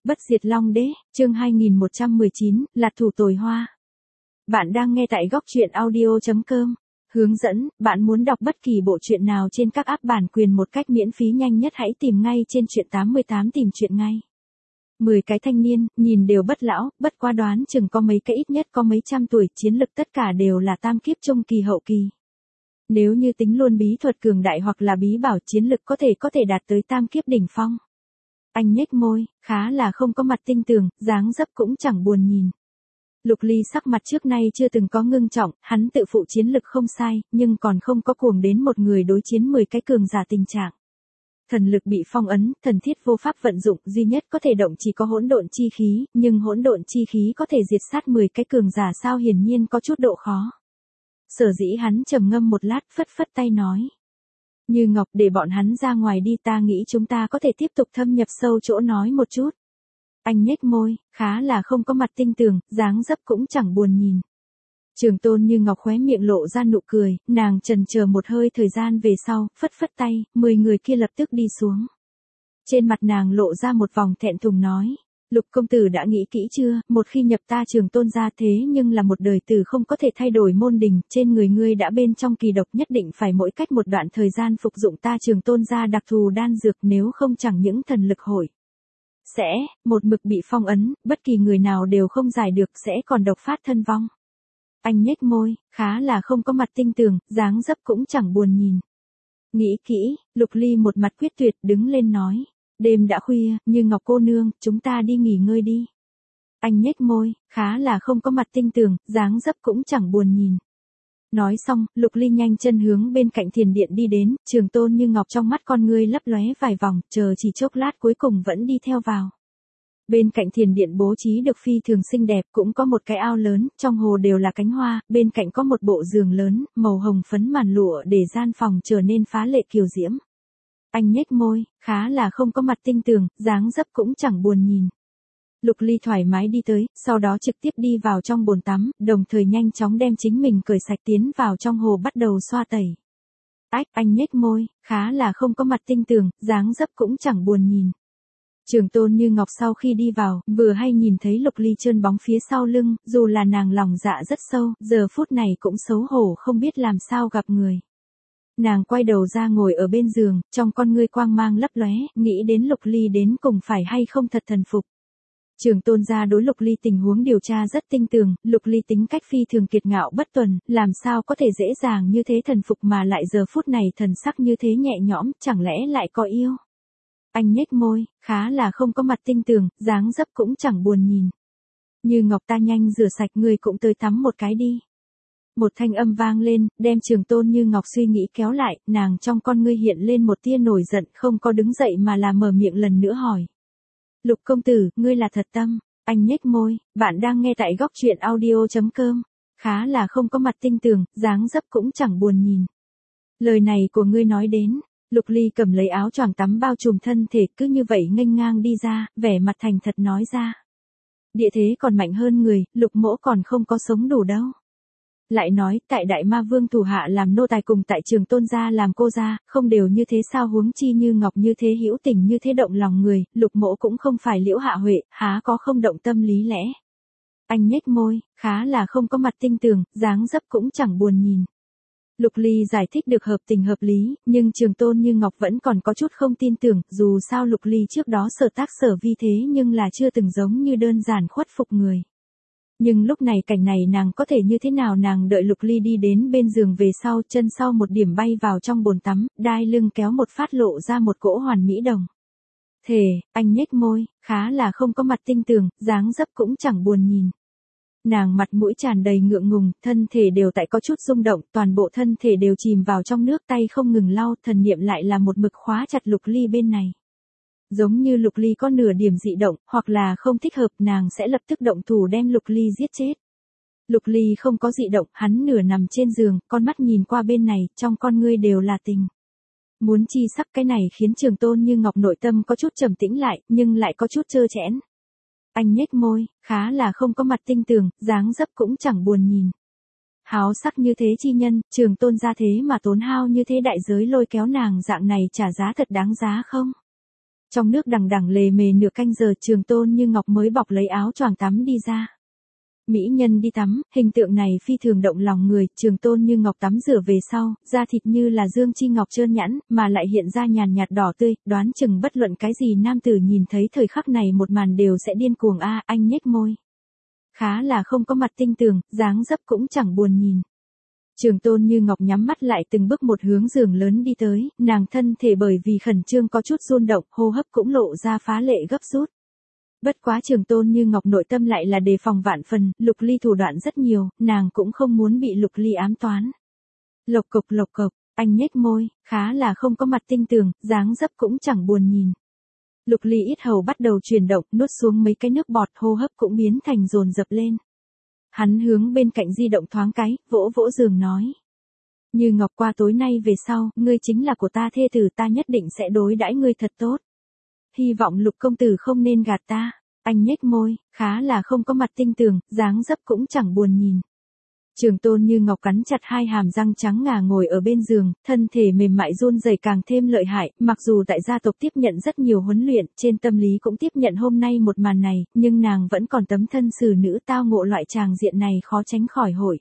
Bất diệt Long Đế, chương 2119, Lạt thủ tồi hoa. Bạn đang nghe tại góc truyện audio.com. Hướng dẫn, bạn muốn đọc bất kỳ bộ truyện nào trên các app bản quyền một cách miễn phí nhanh nhất hãy tìm ngay trên truyện 88 tìm truyện ngay. 10 cái thanh niên, nhìn đều bất lão, bất quá đoán chừng có mấy cái ít nhất có mấy trăm tuổi, chiến lực tất cả đều là tam kiếp trung kỳ hậu kỳ. Nếu như tính luôn bí thuật cường đại hoặc là bí bảo chiến lực có thể đạt tới tam kiếp đỉnh phong. Anh nhếch môi, khá là không có mặt tinh tường, dáng dấp cũng chẳng buồn nhìn. Lục Ly sắc mặt trước nay chưa từng có ngưng trọng, hắn tự phụ chiến lực không sai, nhưng còn không có cuồng đến một người đối chiến 10 cái cường giả tình trạng. Thần lực bị phong ấn, thần thiết vô pháp vận dụng, duy nhất có thể động chỉ có hỗn độn chi khí, nhưng hỗn độn chi khí có thể diệt sát 10 cái cường giả sao hiển nhiên có chút độ khó. Sở dĩ hắn trầm ngâm một lát, phất phất tay nói. Như Ngọc, để bọn hắn ra ngoài đi, ta nghĩ chúng ta có thể tiếp tục thâm nhập sâu chỗ nói một chút. Anh nhếch môi, khá là không có mặt tinh tường, dáng dấp cũng chẳng buồn nhìn. Trường Tôn Như Ngọc khóe miệng lộ ra nụ cười, nàng chần chờ một hơi thời gian về sau, phất phất tay, 10 người kia lập tức đi xuống. Trên mặt nàng lộ ra một vòng thẹn thùng nói. Lục công tử đã nghĩ kỹ chưa, một khi nhập ta Trường Tôn gia thế nhưng là một đời tử không có thể thay đổi môn đình, trên người ngươi đã bên trong kỳ độc, nhất định phải mỗi cách một đoạn thời gian phục dụng ta Trường Tôn gia đặc thù đan dược, nếu không chẳng những thần lực hội sẽ một mực bị phong ấn, bất kỳ người nào đều không giải được, sẽ còn độc phát thân vong. Anh nhếch môi, khá là không có mặt tinh tường, dáng dấp cũng chẳng buồn nhìn. Nghĩ kỹ, Lục Ly một mặt quyết tuyệt đứng lên nói. Đêm đã khuya, Như Ngọc cô nương, chúng ta đi nghỉ ngơi đi. Anh nhếch môi, khá là không có mặt tinh tường, dáng dấp cũng chẳng buồn nhìn. Nói xong, Lục Ly nhanh chân hướng bên cạnh thiền điện đi đến, Trường Tôn Như Ngọc trong mắt con ngươi lấp lóe vài vòng, chờ chỉ chốc lát cuối cùng vẫn đi theo vào. Bên cạnh thiền điện bố trí được phi thường xinh đẹp, cũng có một cái ao lớn, trong hồ đều là cánh hoa, bên cạnh có một bộ giường lớn, màu hồng phấn màn lụa để gian phòng trở nên phá lệ kiều diễm. Anh nhếch môi, khá là không có mặt tinh tường, dáng dấp cũng chẳng buồn nhìn. Lục Ly thoải mái đi tới, sau đó trực tiếp đi vào trong bồn tắm, đồng thời nhanh chóng đem chính mình cởi sạch tiến vào trong hồ bắt đầu xoa tẩy. Ách, anh nhếch môi, khá là không có mặt tinh tường, dáng dấp cũng chẳng buồn nhìn. Trường Tôn Như Ngọc sau khi đi vào, vừa hay nhìn thấy Lục Ly trơn bóng phía sau lưng, dù là nàng lòng dạ rất sâu, giờ phút này cũng xấu hổ không biết làm sao gặp người. Nàng quay đầu ra ngồi ở bên giường, trong con ngươi quang mang lấp lóe, nghĩ đến Lục Ly đến cùng phải hay không thật thần phục. Trường Tôn gia đối Lục Ly tình huống điều tra rất tinh tường, Lục Ly tính cách phi thường kiệt ngạo bất tuần, làm sao có thể dễ dàng như thế thần phục mà lại giờ phút này thần sắc như thế nhẹ nhõm, chẳng lẽ lại có yêu. Anh nhếch môi, khá là không có mặt tinh tường, dáng dấp cũng chẳng buồn nhìn. Như Ngọc, ta nhanh rửa sạch, người cũng tới tắm một cái đi. Một thanh âm vang lên, đem Trường Tôn Như Ngọc suy nghĩ kéo lại, nàng trong con ngươi hiện lên một tia nổi giận, không có đứng dậy mà là mở miệng lần nữa hỏi. Lục công tử, ngươi là thật tâm. Anh nhếch môi, bạn đang nghe tại góc truyện audio.com. Khá là không có mặt tinh tường, dáng dấp cũng chẳng buồn nhìn. Lời này của ngươi nói đến. Lục Ly cầm lấy áo choàng tắm bao trùm thân thể, cứ như vậy nghênh ngang đi ra, vẻ mặt thành thật nói ra. Địa thế còn mạnh hơn người, Lục mỗ còn không có sống đủ đâu. Lại nói, tại Đại Ma Vương thủ hạ làm nô tài cùng tại Trường Tôn gia làm cô gia, không đều như thế sao, huống chi Như Ngọc như thế hữu tình như thế động lòng người, Lục mỗ cũng không phải Liễu Hạ Huệ, há có không động tâm lý lẽ. Anh nhếch môi, khá là không có mặt tinh tường, dáng dấp cũng chẳng buồn nhìn. Lục Ly giải thích được hợp tình hợp lý, nhưng Trường Tôn Như Ngọc vẫn còn có chút không tin tưởng, dù sao Lục Ly trước đó sở tác sở vi thế nhưng là chưa từng giống như đơn giản khuất phục người. Nhưng lúc này cảnh này nàng có thể như thế nào, nàng đợi Lục Ly đi đến bên giường về sau, chân sau một điểm bay vào trong bồn tắm, đai lưng kéo một phát lộ ra một cỗ hoàn mỹ đồng. Thề, anh nhếch môi, khá là không có mặt tinh tường, dáng dấp cũng chẳng buồn nhìn. Nàng mặt mũi tràn đầy ngượng ngùng, thân thể đều tại có chút rung động, toàn bộ thân thể đều chìm vào trong nước, tay không ngừng lau, thần niệm lại là một mực khóa chặt Lục Ly bên này. Giống như Lục Ly có nửa điểm dị động, hoặc là không thích hợp, nàng sẽ lập tức động thủ đem Lục Ly giết chết. Lục Ly không có dị động, hắn nửa nằm trên giường, con mắt nhìn qua bên này, trong con ngươi đều là tình. Muốn chi sắc, cái này khiến Trường Tôn Như Ngọc nội tâm có chút trầm tĩnh lại, nhưng lại có chút trơ trẽn. Anh nhếch môi, khá là không có mặt tinh tường, dáng dấp cũng chẳng buồn nhìn. Háo sắc như thế chi nhân, Trường Tôn gia thế mà tốn hao như thế đại giới lôi kéo nàng, dạng này trả giá thật đáng giá không? Trong nước đằng đằng lề mề nửa canh giờ Trường Tôn Như Ngọc mới bọc lấy áo choàng tắm đi ra. Mỹ nhân đi tắm, hình tượng này phi thường động lòng người, Trường Tôn Như Ngọc tắm rửa về sau, da thịt như là dương chi ngọc trơn nhẵn, mà lại hiện ra nhàn nhạt đỏ tươi, đoán chừng bất luận cái gì nam tử nhìn thấy thời khắc này một màn đều sẽ điên cuồng anh nhếch môi. Khá là không có mặt tinh tường, dáng dấp cũng chẳng buồn nhìn. Trường Tôn Như Ngọc nhắm mắt lại từng bước một hướng giường lớn đi tới, nàng thân thể bởi vì khẩn trương có chút run động, hô hấp cũng lộ ra phá lệ gấp rút. Bất quá Trường Tôn Như Ngọc nội tâm lại là đề phòng vạn phần, Lục Ly thủ đoạn rất nhiều, nàng cũng không muốn bị Lục Ly ám toán. Lộc cộc, anh nhếch môi, khá là không có mặt tinh tường, dáng dấp cũng chẳng buồn nhìn. Lục Ly ít hầu bắt đầu chuyển động, nuốt xuống mấy cái nước bọt, hô hấp cũng biến thành dồn dập lên. Hắn hướng bên cạnh di động thoáng cái, vỗ vỗ giường nói. Như Ngọc, qua tối nay về sau, ngươi chính là của ta thê tử, ta nhất định sẽ đối đãi ngươi thật tốt. Hy vọng Lục công tử không nên gạt ta. Anh nhếch môi, khá là không có mặt tinh tường, dáng dấp cũng chẳng buồn nhìn. Trường Tôn Như Ngọc cắn chặt hai hàm răng trắng ngà ngồi ở bên giường, thân thể mềm mại run rẩy càng thêm lợi hại, mặc dù tại gia tộc tiếp nhận rất nhiều huấn luyện, trên tâm lý cũng tiếp nhận hôm nay một màn này, nhưng nàng vẫn còn tấm thân xử nữ tao ngộ loại tràng diện này khó tránh khỏi hội.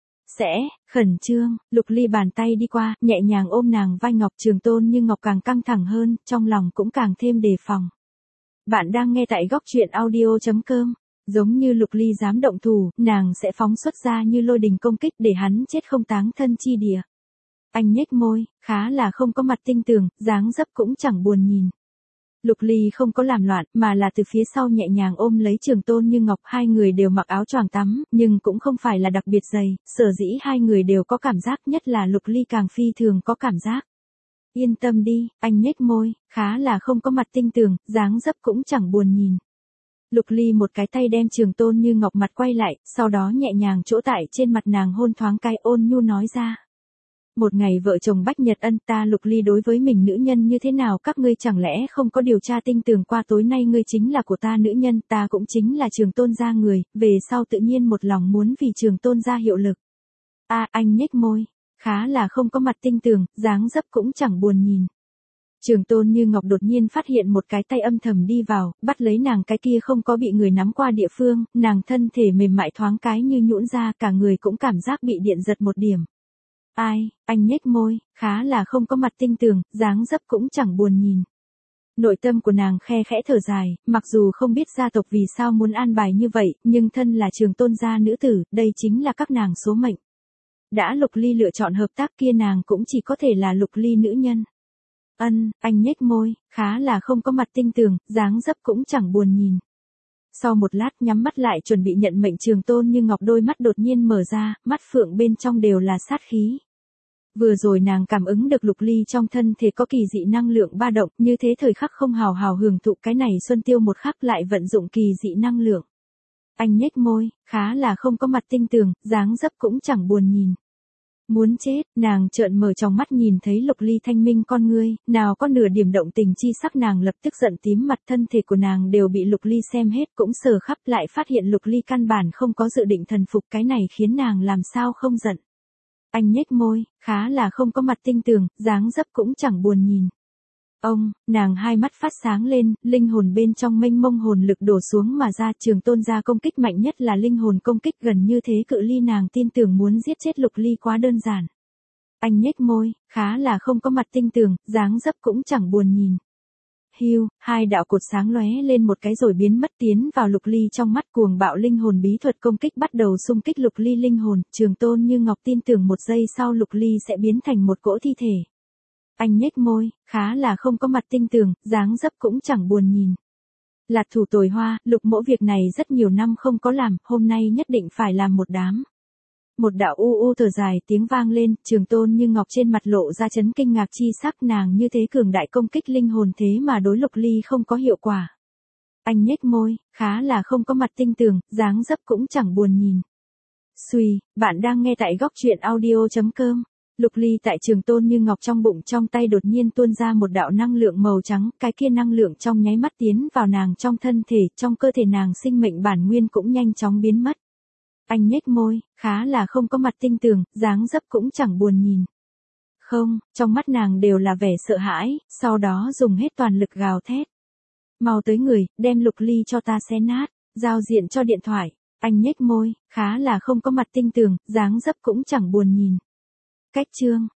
Khẩn trương, Lục Ly bàn tay đi qua, nhẹ nhàng ôm nàng vai ngọc. Trường Tôn Như Ngọc càng căng thẳng hơn, trong lòng cũng càng thêm đề phòng. Bạn đang nghe tại góc truyện audio.com. Giống như Lục Ly dám động thủ, nàng sẽ phóng xuất ra như lôi đình công kích để hắn chết không táng thân chi địa. Anh nhếch môi, khá là không có mặt tinh tường, dáng dấp cũng chẳng buồn nhìn. Lục Ly không có làm loạn, mà là từ phía sau nhẹ nhàng ôm lấy Trường Tôn Như Ngọc. Hai người đều mặc áo choàng tắm, nhưng cũng không phải là đặc biệt dày, sở dĩ hai người đều có cảm giác, nhất là Lục Ly càng phi thường có cảm giác. Yên tâm đi, anh nhếch môi, khá là không có mặt tinh tường, dáng dấp cũng chẳng buồn nhìn. Lục Ly một cái tay đem Trường Tôn Như Ngọc mặt quay lại, sau đó nhẹ nhàng chỗ tại trên mặt nàng hôn thoáng cái, ôn nhu nói ra. Một ngày vợ chồng bách nhật ân, ta Lục Ly đối với mình nữ nhân như thế nào các ngươi chẳng lẽ không có điều tra tinh tường qua, tối nay ngươi chính là của ta nữ nhân, ta cũng chính là Trường Tôn gia người, về sau tự nhiên một lòng muốn vì Trường Tôn gia hiệu lực. Anh nhếch môi, khá là không có mặt tinh tường, dáng dấp cũng chẳng buồn nhìn. Trường Tôn Như Ngọc đột nhiên phát hiện một cái tay âm thầm đi vào, bắt lấy nàng cái kia không có bị người nắm qua địa phương, nàng thân thể mềm mại thoáng cái như nhũn ra, cả người cũng cảm giác bị điện giật một điểm. Anh nhếch môi, khá là không có mặt tinh tường, dáng dấp cũng chẳng buồn nhìn. Nội tâm của nàng khe khẽ thở dài, mặc dù không biết gia tộc vì sao muốn an bài như vậy, nhưng thân là Trường Tôn gia nữ tử, đây chính là các nàng số mệnh. Đã Lục Ly lựa chọn hợp tác kia, nàng cũng chỉ có thể là Lục Ly nữ nhân. Anh nhếch môi, khá là không có mặt tinh tường, dáng dấp cũng chẳng buồn nhìn. Sau một lát nhắm mắt lại chuẩn bị nhận mệnh, Trường Tôn Như Ngọc đôi mắt đột nhiên mở ra, mắt phượng bên trong đều là sát khí. Vừa rồi nàng cảm ứng được Lục Ly trong thân thể có kỳ dị năng lượng ba động, như thế thời khắc không hào hào hưởng thụ cái này xuân tiêu một khắc lại vận dụng kỳ dị năng lượng. Anh nhếch môi, khá là không có mặt tinh tường, dáng dấp cũng chẳng buồn nhìn. Muốn chết, nàng trợn mở trong mắt nhìn thấy Lục Ly thanh minh con ngươi, nào có nửa điểm động tình chi sắc, nàng lập tức giận tím mặt, thân thể của nàng đều bị Lục Ly xem hết, cũng sờ khắp lại phát hiện Lục Ly căn bản không có dự định thần phục, cái này khiến nàng làm sao không giận. Anh nhếch môi, khá là không có mặt tinh tường, dáng dấp cũng chẳng buồn nhìn. Nàng hai mắt phát sáng lên, linh hồn bên trong mênh mông hồn lực đổ xuống mà ra. Trường Tôn gia công kích mạnh nhất là linh hồn công kích, gần như thế cự ly nàng tin tưởng muốn giết chết Lục Ly quá đơn giản. Anh nhếch môi, khá là không có mặt tinh tường, dáng dấp cũng chẳng buồn nhìn. Hưu, hai đạo cột sáng lóe lên một cái rồi biến mất, tiến vào Lục Ly trong mắt. Cuồng bạo linh hồn bí thuật công kích bắt đầu xung kích Lục Ly linh hồn. Trường Tôn Như Ngọc tin tưởng một giây sau Lục Ly sẽ biến thành một cỗ thi thể. Anh nhếch môi, khá là không có mặt tinh tường, dáng dấp cũng chẳng buồn nhìn. Lạt thủ tồi hoa, Lục mỗ việc này rất nhiều năm không có làm, hôm nay nhất định phải làm một đám. Một đạo u thở dài tiếng vang lên, Trường Tôn Như Ngọc trên mặt lộ ra chấn kinh ngạc chi sắc, nàng như thế cường đại công kích linh hồn thế mà đối Lục Ly không có hiệu quả. Anh nhếch môi, khá là không có mặt tinh tường, dáng dấp cũng chẳng buồn nhìn. Xuy, bạn đang nghe tại góc truyện audio.com. Lục Ly tại Trường Tôn Như Ngọc trong bụng, trong tay đột nhiên tuôn ra một đạo năng lượng màu trắng, cái kia năng lượng trong nháy mắt tiến vào nàng trong thân thể, trong cơ thể nàng sinh mệnh bản nguyên cũng nhanh chóng biến mất. Anh nhếch môi, khá là không có mặt tinh tường, dáng dấp cũng chẳng buồn nhìn. Không, trong mắt nàng đều là vẻ sợ hãi, sau đó dùng hết toàn lực gào thét. Mau tới người, đem Lục Ly cho ta xé nát, giao diện cho điện thoại. Anh nhếch môi, khá là không có mặt tinh tường, dáng dấp cũng chẳng buồn nhìn. Cách chương